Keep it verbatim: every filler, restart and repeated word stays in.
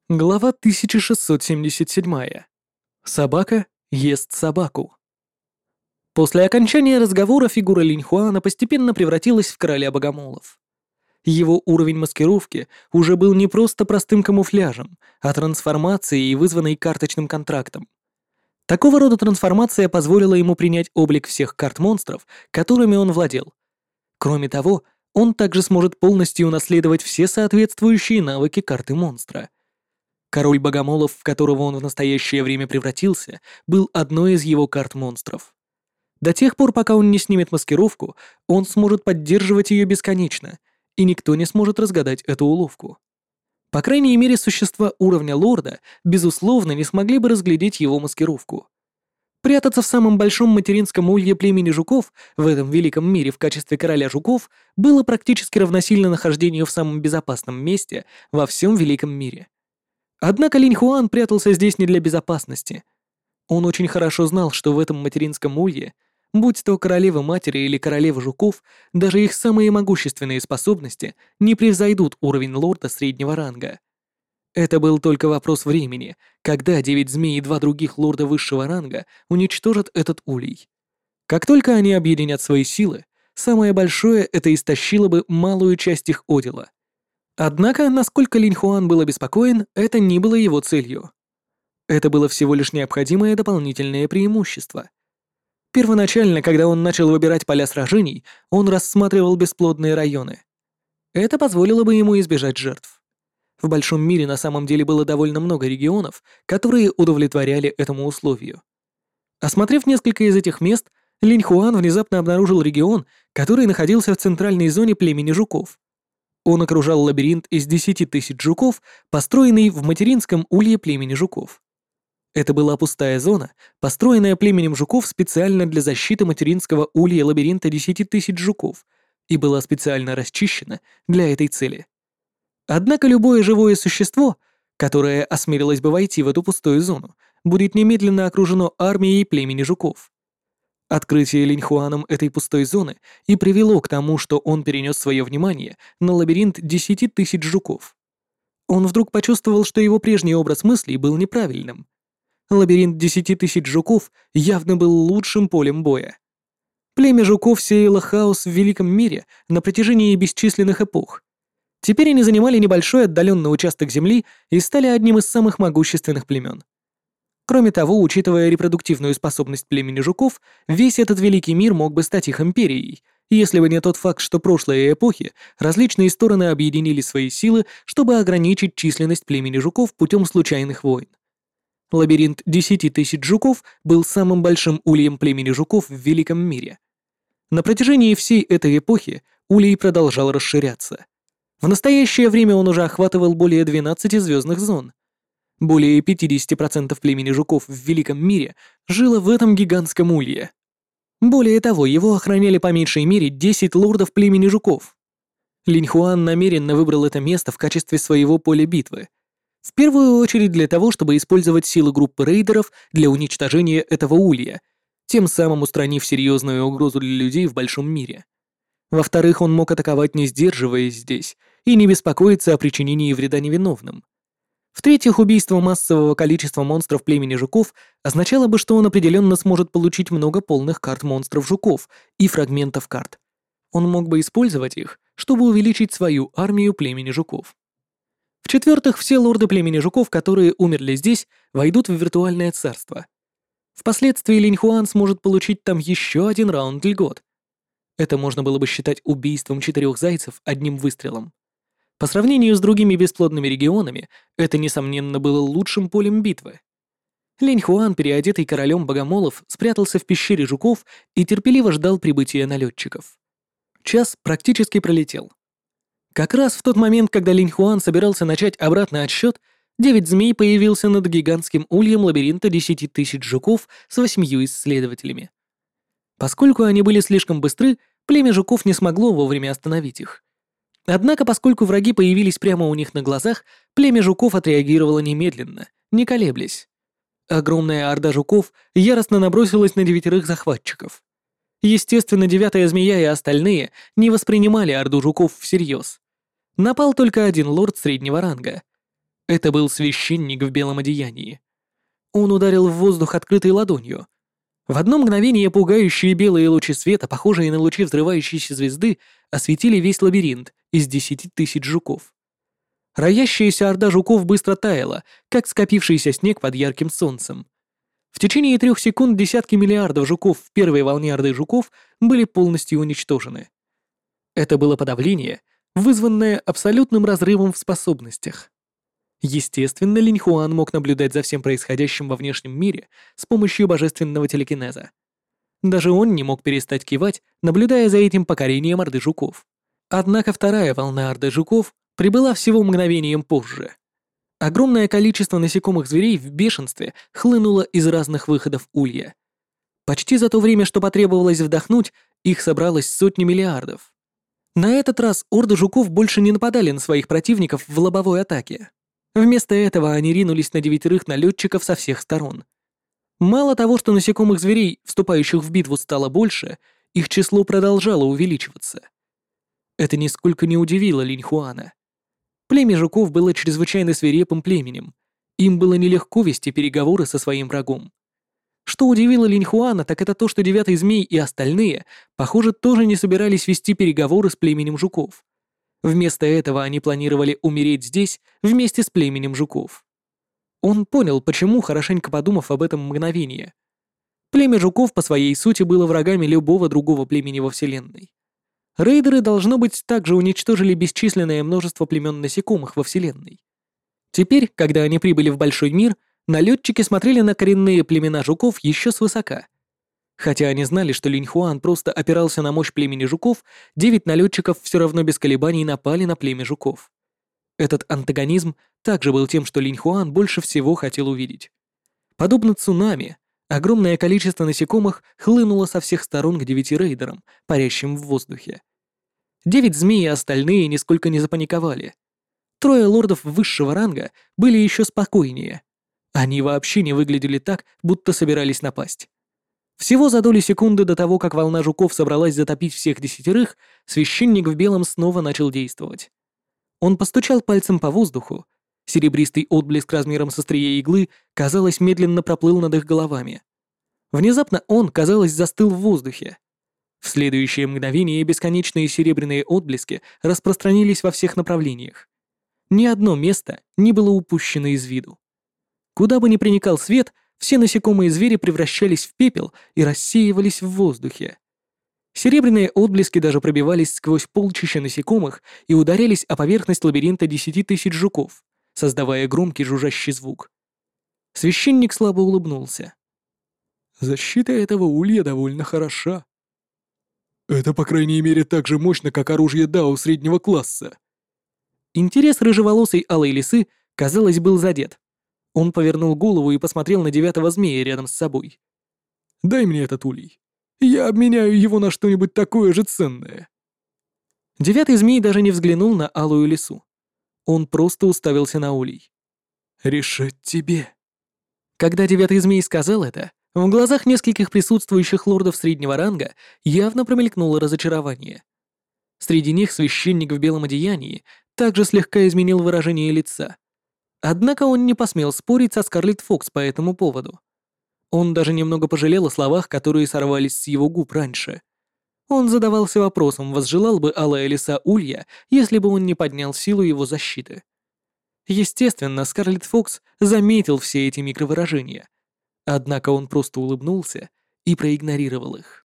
Глава тысяча шестьсот семьдесят семь. Собака ест собаку. После окончания разговора фигура Линьхуана постепенно превратилась в короля богомолов. Его уровень маскировки уже был не просто простым камуфляжем, а трансформацией, вызванной карточным контрактом. Такого рода трансформация позволила ему принять облик всех карт монстров, которыми он владел. Кроме того, он также сможет полностью унаследовать все соответствующие навыки карты монстра. Король богомолов, в которого он в настоящее время превратился, был одной из его карт монстров. До тех пор, пока он не снимет маскировку, он сможет поддерживать ее бесконечно, и никто не сможет разгадать эту уловку. По крайней мере, существа уровня лорда, безусловно, не смогли бы разглядеть его маскировку. Прятаться в самом большом материнском улье племени жуков в этом великом мире в качестве короля жуков было практически равносильно нахождению в самом безопасном месте во всем великом мире. Однако Линьхуан прятался здесь не для безопасности. Он очень хорошо знал, что в этом материнском улье, будь то королева-матери или королева жуков, даже их самые могущественные способности не превзойдут уровень лорда среднего ранга. Это был только вопрос времени, когда девять змей и два других лорда высшего ранга уничтожат этот улей. Как только они объединят свои силы, самое большое это истощило бы малую часть их одела. Однако, насколько Линьхуан был обеспокоен, это не было его целью. Это было всего лишь необходимое дополнительное преимущество. Первоначально, когда он начал выбирать поля сражений, он рассматривал бесплодные районы. Это позволило бы ему избежать жертв. В большом мире на самом деле было довольно много регионов, которые удовлетворяли этому условию. Осмотрев несколько из этих мест, Линьхуан внезапно обнаружил регион, который находился в центральной зоне племени жуков. Он окружал лабиринт из десяти тысяч жуков, построенный в материнском улье племени жуков. Это была пустая зона, построенная племенем жуков специально для защиты материнского улья лабиринта десяти тысяч жуков и была специально расчищена для этой цели. Однако любое живое существо, которое осмелилось бы войти в эту пустую зону, будет немедленно окружено армией племени жуков. Открытие Линьхуаном этой пустой зоны и привело к тому, что он перенес свое внимание на лабиринт десяти тысяч жуков. Он вдруг почувствовал, что его прежний образ мыслей был неправильным. Лабиринт десяти тысяч жуков явно был лучшим полем боя. Племя жуков сеяло хаос в великом мире на протяжении бесчисленных эпох. Теперь они занимали небольшой отдаленный участок земли и стали одним из самых могущественных племен. Кроме того, учитывая репродуктивную способность племени жуков, весь этот великий мир мог бы стать их империей, если бы не тот факт, что прошлые эпохи различные стороны объединили свои силы, чтобы ограничить численность племени жуков путем случайных войн. Лабиринт десяти тысяч жуков был самым большим ульем племени жуков в великом мире. На протяжении всей этой эпохи улей продолжал расширяться. В настоящее время он уже охватывал более двенадцати звездных зон. Более пятьдесят процентов племени жуков в великом мире жило в этом гигантском улье. Более того, его охраняли по меньшей мере десять лордов племени жуков. Линьхуан намеренно выбрал это место в качестве своего поля битвы. В первую очередь для того, чтобы использовать силы группы рейдеров для уничтожения этого улья, тем самым устранив серьезную угрозу для людей в большом мире. Во-вторых, он мог атаковать, не сдерживаясь здесь, и не беспокоиться о причинении вреда невиновным. В-третьих, убийство массового количества монстров племени жуков означало бы, что он определенно сможет получить много полных карт монстров жуков и фрагментов карт. Он мог бы использовать их, чтобы увеличить свою армию племени жуков. В-четвертых, все лорды племени жуков, которые умерли здесь, войдут в виртуальное царство. Впоследствии Линьхуан сможет получить там еще один раунд льгот. Это можно было бы считать убийством четырех зайцев одним выстрелом. По сравнению с другими бесплодными регионами, это, несомненно, было лучшим полем битвы. Линьхуан, переодетый королем богомолов, спрятался в пещере жуков и терпеливо ждал прибытия налетчиков. Час практически пролетел. Как раз в тот момент, когда Линьхуан собирался начать обратный отсчет, девять змей появился над гигантским ульем лабиринта десяти тысяч жуков с восьмью исследователями. Поскольку они были слишком быстры, племя жуков не смогло вовремя остановить их. Однако, поскольку враги появились прямо у них на глазах, племя жуков отреагировало немедленно, не колеблясь. Огромная орда жуков яростно набросилась на девятерых захватчиков. Естественно, девятая змея и остальные не воспринимали орду жуков всерьез. Напал только один лорд среднего ранга. Это был священник в белом одеянии. Он ударил в воздух открытой ладонью. В одно мгновение пугающие белые лучи света, похожие на лучи взрывающейся звезды, осветили весь лабиринт из десяти тысяч жуков. Роящаяся орда жуков быстро таяла, как скопившийся снег под ярким солнцем. В течение трех секунд десятки миллиардов жуков в первой волне орды жуков были полностью уничтожены. Это было подавление, вызванное абсолютным разрывом в способностях. Естественно, Линь Хуан мог наблюдать за всем происходящим во внешнем мире с помощью божественного телекинеза. Даже он не мог перестать кивать, наблюдая за этим покорением орды жуков. Однако вторая волна орды жуков прибыла всего мгновением позже. Огромное количество насекомых зверей в бешенстве хлынуло из разных выходов улья. Почти за то время, что потребовалось вдохнуть, их собралось сотни миллиардов. На этот раз орды жуков больше не нападали на своих противников в лобовой атаке. Вместо этого они ринулись на девятерых налетчиков со всех сторон. Мало того, что насекомых зверей, вступающих в битву, стало больше, их число продолжало увеличиваться. Это нисколько не удивило Линь Хуана. Племя жуков было чрезвычайно свирепым племенем. Им было нелегко вести переговоры со своим врагом. Что удивило Линь Хуана, так это то, что Девятый Змей и остальные, похоже, тоже не собирались вести переговоры с племенем жуков. Вместо этого они планировали умереть здесь вместе с племенем жуков. Он понял, почему, хорошенько подумав об этом мгновение. Племя жуков по своей сути было врагами любого другого племени во Вселенной. Рейдеры, должно быть, также уничтожили бесчисленное множество племен насекомых во Вселенной. Теперь, когда они прибыли в большой мир, налетчики смотрели на коренные племена жуков еще свысока. Хотя они знали, что Линь Хуан просто опирался на мощь племени жуков, девять налетчиков все равно без колебаний напали на племя жуков. Этот антагонизм также был тем, что Линь Хуан больше всего хотел увидеть. Подобно цунами, огромное количество насекомых хлынуло со всех сторон к девяти рейдерам, парящим в воздухе. Девять змей и остальные нисколько не запаниковали. Трое лордов высшего ранга были еще спокойнее. Они вообще не выглядели так, будто собирались напасть. Всего за доли секунды до того, как волна жуков собралась затопить всех десятерых, священник в белом снова начал действовать. Он постучал пальцем по воздуху. Серебристый отблеск размером со острие иглы, казалось, медленно проплыл над их головами. Внезапно он, казалось, застыл в воздухе. В следующее мгновение бесконечные серебряные отблески распространились во всех направлениях. Ни одно место не было упущено из виду. Куда бы ни проникал свет, все насекомые звери превращались в пепел и рассеивались в воздухе. Серебряные отблески даже пробивались сквозь полчища насекомых и ударялись о поверхность лабиринта десяти тысяч жуков, создавая громкий жужжащий звук. Священник слабо улыбнулся. «Защита этого улья довольно хороша. Это, по крайней мере, так же мощно, как оружие Дао среднего класса». Интерес рыжеволосой алой лисы, казалось, был задет. Он повернул голову и посмотрел на девятого змея рядом с собой. «Дай мне этот улей. Я обменяю его на что-нибудь такое же ценное». Девятый змей даже не взглянул на алую лису. Он просто уставился на улей. «Решать тебе». Когда девятый змей сказал это, в глазах нескольких присутствующих лордов среднего ранга явно промелькнуло разочарование. Среди них священник в белом одеянии также слегка изменил выражение лица. Однако он не посмел спорить со Скарлетт Фокс по этому поводу. Он даже немного пожалел о словах, которые сорвались с его губ раньше. Он задавался вопросом, возжелал бы алая лиса улья, если бы он не поднял силу его защиты. Естественно, Скарлетт Фокс заметил все эти микровыражения. Однако он просто улыбнулся и проигнорировал их.